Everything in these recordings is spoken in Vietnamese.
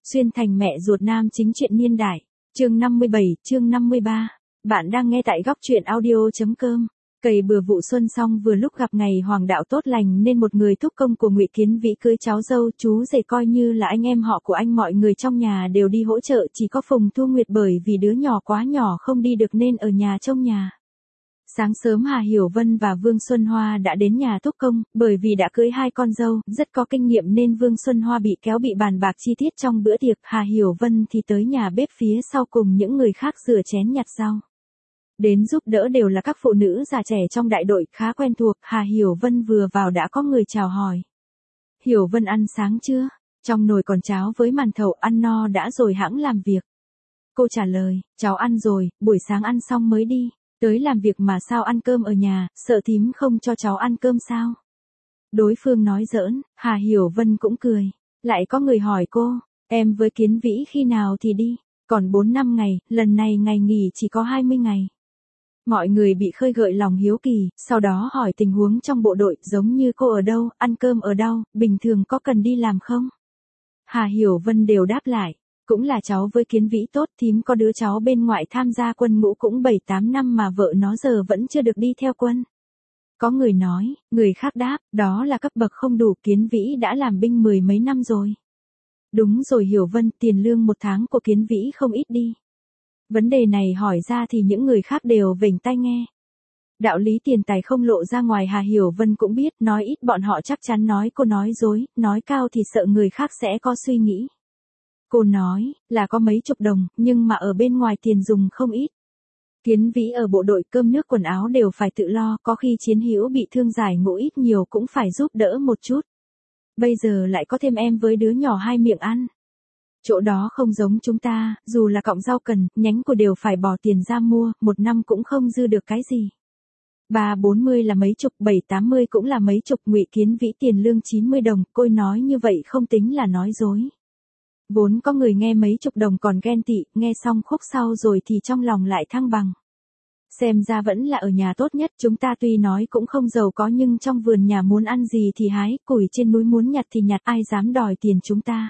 Xuyên thành mẹ ruột nam chính truyện niên đại. Chương 57, chương 53. Bạn đang nghe tại góc truyện audio.com. Cày bừa vụ xuân xong vừa lúc gặp ngày hoàng đạo tốt lành nên một người thúc công của Ngụy Kiến Vĩ cưới cháu dâu chú rể coi như là anh em họ của anh, mọi người trong nhà đều đi hỗ trợ, chỉ có Phùng Thu Nguyệt bởi vì đứa nhỏ quá nhỏ không đi được nên ở nhà trông nhà. Sáng sớm Hà Hiểu Vân và Vương Xuân Hoa đã đến nhà thúc công, bởi vì đã cưới hai con dâu, rất có kinh nghiệm nên Vương Xuân Hoa bị kéo bị bàn bạc chi tiết trong bữa tiệc, Hà Hiểu Vân thì tới nhà bếp phía sau cùng những người khác rửa chén nhặt rau. Đến giúp đỡ đều là các phụ nữ già trẻ trong đại đội khá quen thuộc, Hà Hiểu Vân vừa vào đã có người chào hỏi. Hiểu Vân ăn sáng chưa? Trong nồi còn cháo với màn thầu, ăn no đã rồi hẵng làm việc. Cô trả lời, cháu ăn rồi, buổi sáng ăn xong mới đi. Tới làm việc mà sao ăn cơm ở nhà, sợ thím không cho cháu ăn cơm sao? Đối phương nói giỡn, Hà Hiểu Vân cũng cười. Lại có người hỏi cô, em với Kiến Vĩ khi nào thì đi? Còn 4-5 ngày, lần này ngày nghỉ chỉ có 20 ngày. Mọi người bị khơi gợi lòng hiếu kỳ, sau đó hỏi tình huống trong bộ đội, giống như cô ở đâu, ăn cơm ở đâu, bình thường có cần đi làm không? Hà Hiểu Vân đều đáp lại. Cũng là cháu với Kiến Vĩ tốt, thím có đứa cháu bên ngoại tham gia quân ngũ cũng 7-8 năm mà vợ nó giờ vẫn chưa được đi theo quân. Có người nói, người khác đáp, đó là cấp bậc không đủ, Kiến Vĩ đã làm binh 10 mấy năm rồi. Đúng rồi Hiểu Vân, tiền lương một tháng của Kiến Vĩ không ít đi. Vấn đề này hỏi ra thì những người khác đều vểnh tai nghe. Đạo lý tiền tài không lộ ra ngoài Hà Hiểu Vân cũng biết, nói ít bọn họ chắc chắn nói cô nói dối, nói cao thì sợ người khác sẽ có suy nghĩ. Cô nói, là có mấy chục đồng, nhưng mà ở bên ngoài tiền dùng không ít. Kiến Vĩ ở bộ đội cơm nước quần áo đều phải tự lo, có khi chiến hữu bị thương giải ngũ ít nhiều cũng phải giúp đỡ một chút. Bây giờ lại có thêm em với đứa nhỏ hai miệng ăn. Chỗ đó không giống chúng ta, dù là cọng rau cần, nhánh của đều phải bỏ tiền ra mua, một năm cũng không dư được cái gì. 3-40 là mấy chục, 7-80 cũng là mấy chục, Ngụy Kiến Vĩ tiền lương 90 đồng, cô nói như vậy không tính là nói dối. Vốn có người nghe mấy chục đồng còn ghen tị, nghe xong khúc sau rồi thì trong lòng lại thăng bằng. Xem ra vẫn là ở nhà tốt nhất, chúng ta tuy nói cũng không giàu có nhưng trong vườn nhà muốn ăn gì thì hái, củi trên núi muốn nhặt thì nhặt, ai dám đòi tiền chúng ta.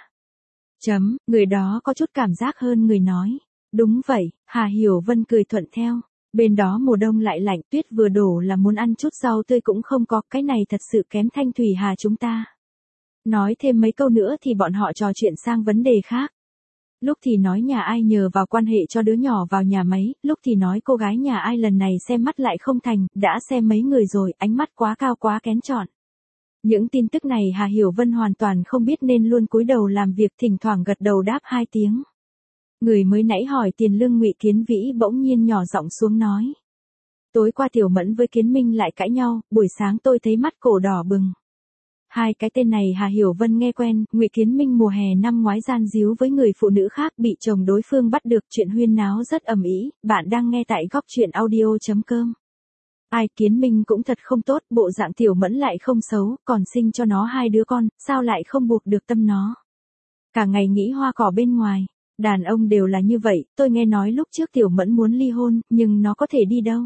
Người đó có chút cảm giác hơn người nói. Đúng vậy, Hà Hiểu Vân cười thuận theo. Bên đó mùa đông lại lạnh, tuyết vừa đổ là muốn ăn chút rau tươi cũng không có, cái này thật sự kém Thanh Thủy Hà chúng ta. Nói thêm mấy câu nữa thì bọn họ trò chuyện sang vấn đề khác. Lúc thì nói nhà ai nhờ vào quan hệ cho đứa nhỏ vào nhà máy, lúc thì nói cô gái nhà ai lần này xem mắt lại không thành, đã xem mấy người rồi, ánh mắt quá cao quá kén chọn. Những tin tức này Hà Hiểu Vân hoàn toàn không biết nên luôn cúi đầu làm việc, thỉnh thoảng gật đầu đáp 2 tiếng. Người mới nãy hỏi tiền lương Ngụy Kiến Vĩ bỗng nhiên nhỏ giọng xuống nói. Tối qua Tiểu Mẫn với Kiến Minh lại cãi nhau, buổi sáng tôi thấy mắt cổ đỏ bừng. Hai cái tên này Hà Hiểu Vân nghe quen, Ngụy Kiến Minh mùa hè năm ngoái gian díu với người phụ nữ khác bị chồng đối phương bắt được, chuyện huyên náo rất ầm ĩ. Bạn đang nghe tại góc truyện audio.com. Ai, Kiến Minh cũng thật không tốt, bộ dạng Tiểu Mẫn lại không xấu, còn sinh cho nó 2 đứa con, sao lại không buộc được tâm nó. Cả ngày nghĩ hoa cỏ bên ngoài, đàn ông đều là như vậy, tôi nghe nói lúc trước Tiểu Mẫn muốn ly hôn, nhưng nó có thể đi đâu.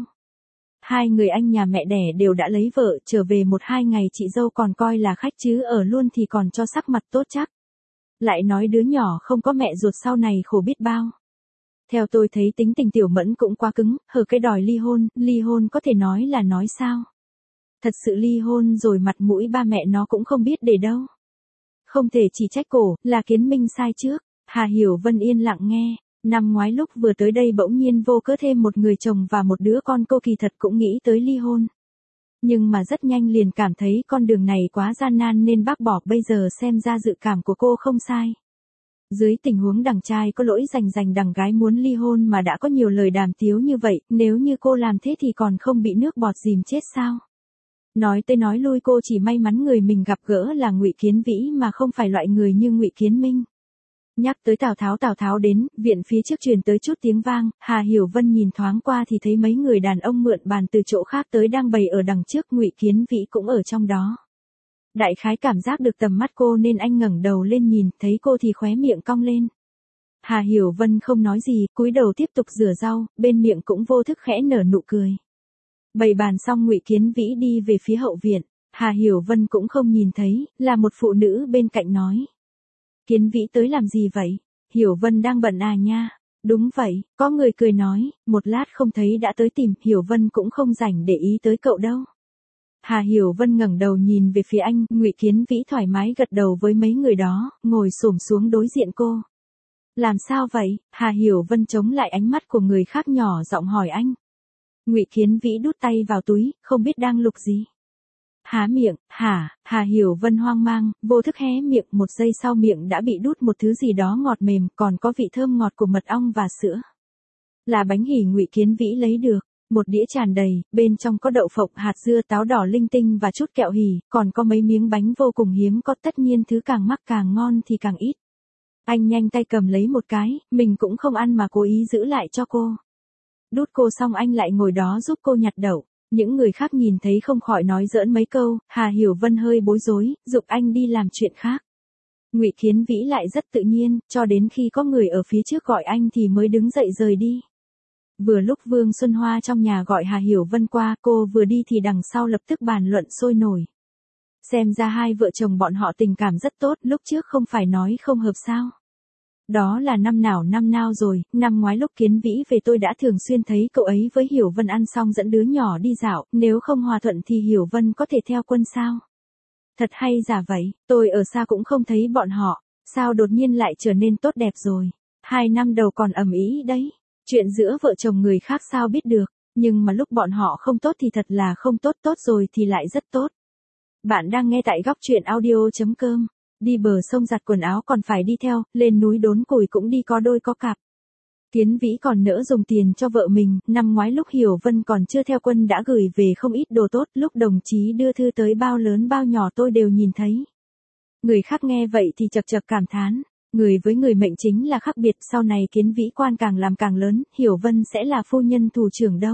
2 người anh nhà mẹ đẻ đều đã lấy vợ, trở về 1-2 ngày chị dâu còn coi là khách chứ ở luôn thì còn cho sắc mặt tốt chắc. Lại nói đứa nhỏ không có mẹ ruột sau này khổ biết bao. Theo tôi thấy tính tình Tiểu Mẫn cũng quá cứng, hở cái đòi ly hôn có thể nói là nói sao. Thật sự ly hôn rồi mặt mũi ba mẹ nó cũng không biết để đâu. Không thể chỉ trách cổ, là Kiến Minh sai trước. Hà Hiểu Vân yên lặng nghe. Năm ngoái lúc vừa tới đây bỗng nhiên vô cớ thêm một người chồng và một đứa con, cô kỳ thật cũng nghĩ tới ly hôn. Nhưng mà rất nhanh liền cảm thấy con đường này quá gian nan nên bác bỏ, bây giờ xem ra dự cảm của cô không sai. Dưới tình huống đằng trai có lỗi rành đằng gái muốn ly hôn mà đã có nhiều lời đàm tiếu như vậy, nếu như cô làm thế thì còn không bị nước bọt dìm chết sao? Nói tới nói lui cô chỉ may mắn người mình gặp gỡ là Ngụy Kiến Vĩ mà không phải loại người như Ngụy Kiến Minh. Nhắc tới Tào Tháo đến, viện phía trước truyền tới chút tiếng vang, Hà Hiểu Vân nhìn thoáng qua thì thấy mấy người đàn ông mượn bàn từ chỗ khác tới đang bày ở đằng trước, Ngụy Kiến Vĩ cũng ở trong đó. Đại khái cảm giác được tầm mắt cô nên anh ngẩng đầu lên nhìn, thấy cô thì khóe miệng cong lên. Hà Hiểu Vân không nói gì, cúi đầu tiếp tục rửa rau, bên miệng cũng vô thức khẽ nở nụ cười. Bày bàn xong Ngụy Kiến Vĩ đi về phía hậu viện, Hà Hiểu Vân cũng không nhìn thấy, là một phụ nữ bên cạnh nói. Kiến Vĩ tới làm gì vậy? Hiểu Vân đang bận à nha? Đúng vậy, có người cười nói, một lát không thấy đã tới tìm, Hiểu Vân cũng không rảnh để ý tới cậu đâu. Hà Hiểu Vân ngẩng đầu nhìn về phía anh, Ngụy Kiến Vĩ thoải mái gật đầu với mấy người đó, ngồi xổm xuống đối diện cô. Làm sao vậy? Hà Hiểu Vân chống lại ánh mắt của người khác nhỏ giọng hỏi anh. Ngụy Kiến Vĩ đút tay vào túi, không biết đang lục gì. Há miệng, hả? Hà Hiểu Vân hoang mang, vô thức hé miệng, một giây sau miệng đã bị đút một thứ gì đó ngọt mềm, còn có vị thơm ngọt của mật ong và sữa. Là bánh hỉ Ngụy Kiến Vĩ lấy được. Một đĩa tràn đầy, bên trong có đậu phộng, hạt dưa, táo đỏ linh tinh và chút kẹo hỉ, còn có mấy miếng bánh vô cùng hiếm có, tất nhiên thứ càng mắc càng ngon thì càng ít. Anh nhanh tay cầm lấy một cái, mình cũng không ăn mà cố ý giữ lại cho cô. Đút cô xong anh lại ngồi đó giúp cô nhặt đậu. Những người khác nhìn thấy không khỏi nói giỡn mấy câu, Hà Hiểu Vân hơi bối rối, giục anh đi làm chuyện khác. Ngụy Kiến Vĩ lại rất tự nhiên, cho đến khi có người ở phía trước gọi anh thì mới đứng dậy rời đi. Vừa lúc Vương Xuân Hoa trong nhà gọi Hà Hiểu Vân qua, cô vừa đi thì đằng sau lập tức bàn luận sôi nổi. Xem ra hai vợ chồng bọn họ tình cảm rất tốt, lúc trước không phải nói không hợp sao. Đó là năm nào năm nào rồi, năm ngoái lúc Kiến Vĩ về tôi đã thường xuyên thấy cậu ấy với Hiểu Vân ăn xong dẫn đứa nhỏ đi dạo, nếu không hòa thuận thì Hiểu Vân có thể theo quân sao? Thật hay giả vậy, tôi ở xa cũng không thấy bọn họ, sao đột nhiên lại trở nên tốt đẹp rồi. 2 năm đầu còn ầm ĩ đấy, chuyện giữa vợ chồng người khác sao biết được, nhưng mà lúc bọn họ không tốt thì thật là không tốt, tốt rồi thì lại rất tốt. Bạn đang nghe tại góc truyện audio.com. Đi bờ sông giặt quần áo còn phải đi theo, lên núi đốn củi cũng đi có đôi có cặp. Kiến Vĩ còn nỡ dùng tiền cho vợ mình, năm ngoái lúc Hiểu Vân còn chưa theo quân đã gửi về không ít đồ tốt, lúc đồng chí đưa thư tới bao lớn bao nhỏ tôi đều nhìn thấy. Người khác nghe vậy thì chật chật cảm thán, người với người mệnh chính là khác biệt, sau này Kiến Vĩ quan càng làm càng lớn, Hiểu Vân sẽ là phu nhân thủ trưởng đâu.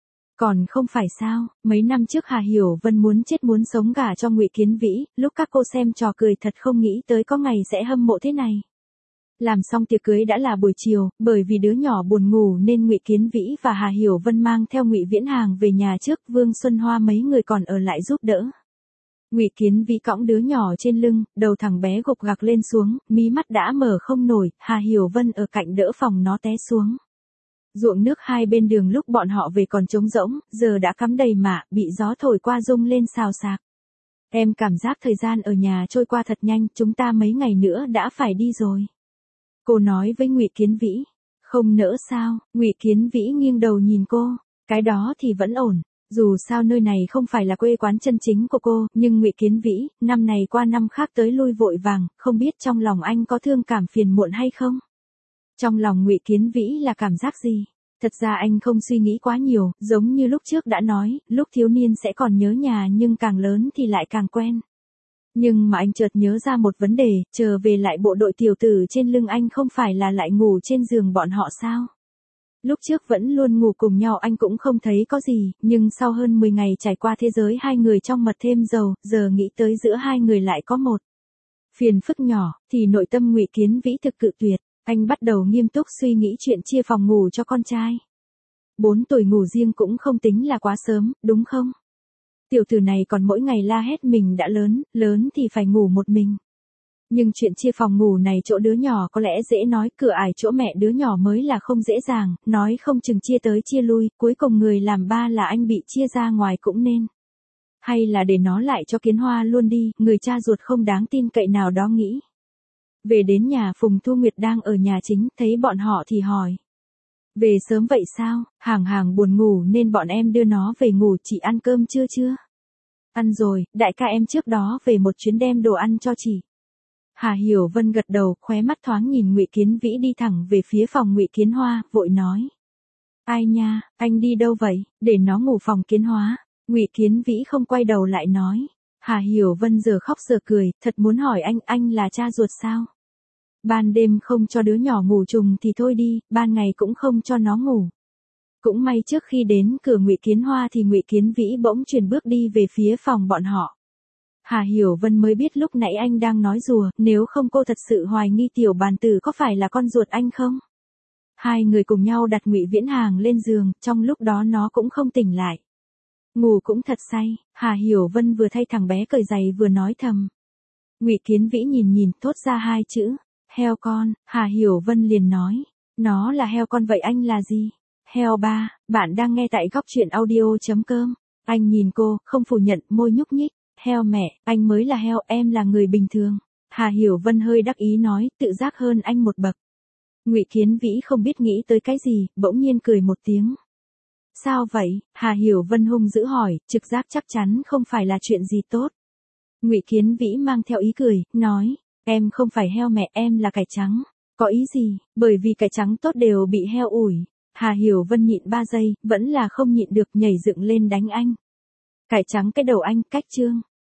Còn không phải sao, mấy năm trước Hà Hiểu Vân muốn chết muốn sống gả cho Ngụy Kiến Vĩ, lúc các cô xem trò cười thật không nghĩ tới có ngày sẽ hâm mộ thế này. Làm xong tiệc cưới đã là buổi chiều, bởi vì đứa nhỏ buồn ngủ nên Ngụy Kiến Vĩ và Hà Hiểu Vân mang theo Ngụy Viễn Hàng về nhà trước, Vương Xuân Hoa mấy người còn ở lại giúp đỡ. Ngụy Kiến Vĩ cõng đứa nhỏ trên lưng, đầu thằng bé gục gặc lên xuống, mí mắt đã mở không nổi, Hà Hiểu Vân ở cạnh đỡ phòng nó té xuống. Ruộng nước hai bên đường lúc bọn họ về còn trống rỗng, giờ đã cắm đầy mạ, bị gió thổi qua rung lên xào xạc. Em cảm giác thời gian ở nhà trôi qua thật nhanh, chúng ta mấy ngày nữa đã phải đi rồi. Cô nói với Ngụy Kiến Vĩ. Không nỡ sao? Ngụy Kiến Vĩ nghiêng đầu nhìn cô. Cái đó thì vẫn ổn. Dù sao nơi này không phải là quê quán chân chính của cô, nhưng Ngụy Kiến Vĩ, năm này qua năm khác tới lui vội vàng, không biết trong lòng anh có thương cảm phiền muộn hay không? Trong lòng Ngụy Kiến Vĩ là cảm giác gì? Thật ra anh không suy nghĩ quá nhiều, giống như lúc trước đã nói, lúc thiếu niên sẽ còn nhớ nhà nhưng càng lớn thì lại càng quen. Nhưng mà anh chợt nhớ ra một vấn đề, chờ về lại bộ đội tiểu tử trên lưng anh không phải là lại ngủ trên giường bọn họ sao? Lúc trước vẫn luôn ngủ cùng nhau anh cũng không thấy có gì, nhưng sau hơn 10 ngày trải qua thế giới hai người trong mật thêm dầu, giờ nghĩ tới giữa hai người lại có một phiền phức nhỏ, thì nội tâm Ngụy Kiến Vĩ thực cự tuyệt. Anh bắt đầu nghiêm túc suy nghĩ chuyện chia phòng ngủ cho con trai. 4 tuổi ngủ riêng cũng không tính là quá sớm, đúng không? Tiểu tử này còn mỗi ngày la hét mình đã lớn, lớn thì phải ngủ một mình. Nhưng chuyện chia phòng ngủ này chỗ đứa nhỏ có lẽ dễ nói, cửa ải chỗ mẹ đứa nhỏ mới là không dễ dàng, nói không chừng chia tới chia lui, cuối cùng người làm ba là anh bị chia ra ngoài cũng nên. Hay là để nó lại cho Kiến Hoa luôn đi, người cha ruột không đáng tin cậy nào đó nghĩ. Về đến nhà Phùng Thu Nguyệt đang ở nhà chính, thấy bọn họ thì hỏi. Về sớm vậy sao, Hàng buồn ngủ nên bọn em đưa nó về ngủ, chị ăn cơm chưa? Ăn rồi, đại ca em trước đó về một chuyến đem đồ ăn cho chị. Hà Hiểu Vân gật đầu, khóe mắt thoáng nhìn Ngụy Kiến Vĩ đi thẳng về phía phòng Ngụy Kiến Hoa, vội nói. Ai nha, anh đi đâu vậy, để nó ngủ phòng Kiến Hoa. Ngụy Kiến Vĩ không quay đầu lại nói. Hà Hiểu Vân giờ khóc giờ cười, thật muốn hỏi anh là cha ruột sao? Ban đêm không cho đứa nhỏ ngủ trùng thì thôi đi, ban ngày cũng không cho nó ngủ. Cũng may trước khi đến cửa Ngụy Kiến Hoa thì Ngụy Kiến Vĩ bỗng chuyển bước đi về phía phòng bọn họ. Hà Hiểu Vân mới biết lúc nãy anh đang nói rùa, nếu không cô thật sự hoài nghi tiểu bàn tử có phải là con ruột anh không? Hai người cùng nhau đặt Ngụy Viễn Hàng lên giường, trong lúc đó nó cũng không tỉnh lại. Ngủ cũng thật say, Hà Hiểu Vân vừa thay thằng bé cởi giày vừa nói thầm. Ngụy Kiến Vĩ nhìn thốt ra hai chữ, heo con, Hà Hiểu Vân liền nói, nó là heo con vậy anh là gì? Heo ba, bạn đang nghe tại góc truyện audio.com. Anh nhìn cô, không phủ nhận, môi nhúc nhích, heo mẹ, anh mới là heo, em là người bình thường. Hà Hiểu Vân hơi đắc ý nói, tự giác hơn anh một bậc. Ngụy Kiến Vĩ không biết nghĩ tới cái gì, bỗng nhiên cười một tiếng. Sao vậy? Hà Hiểu Vân hung dữ hỏi, trực giác chắc chắn không phải là chuyện gì tốt. Ngụy Kiến Vĩ mang theo ý cười, nói, em không phải heo mẹ, em là cải trắng. Có ý gì? Bởi vì cải trắng tốt đều bị heo ủi. Hà Hiểu Vân nhịn 3 giây, vẫn là không nhịn được nhảy dựng lên đánh anh. Cải trắng cái đầu anh, cách chương.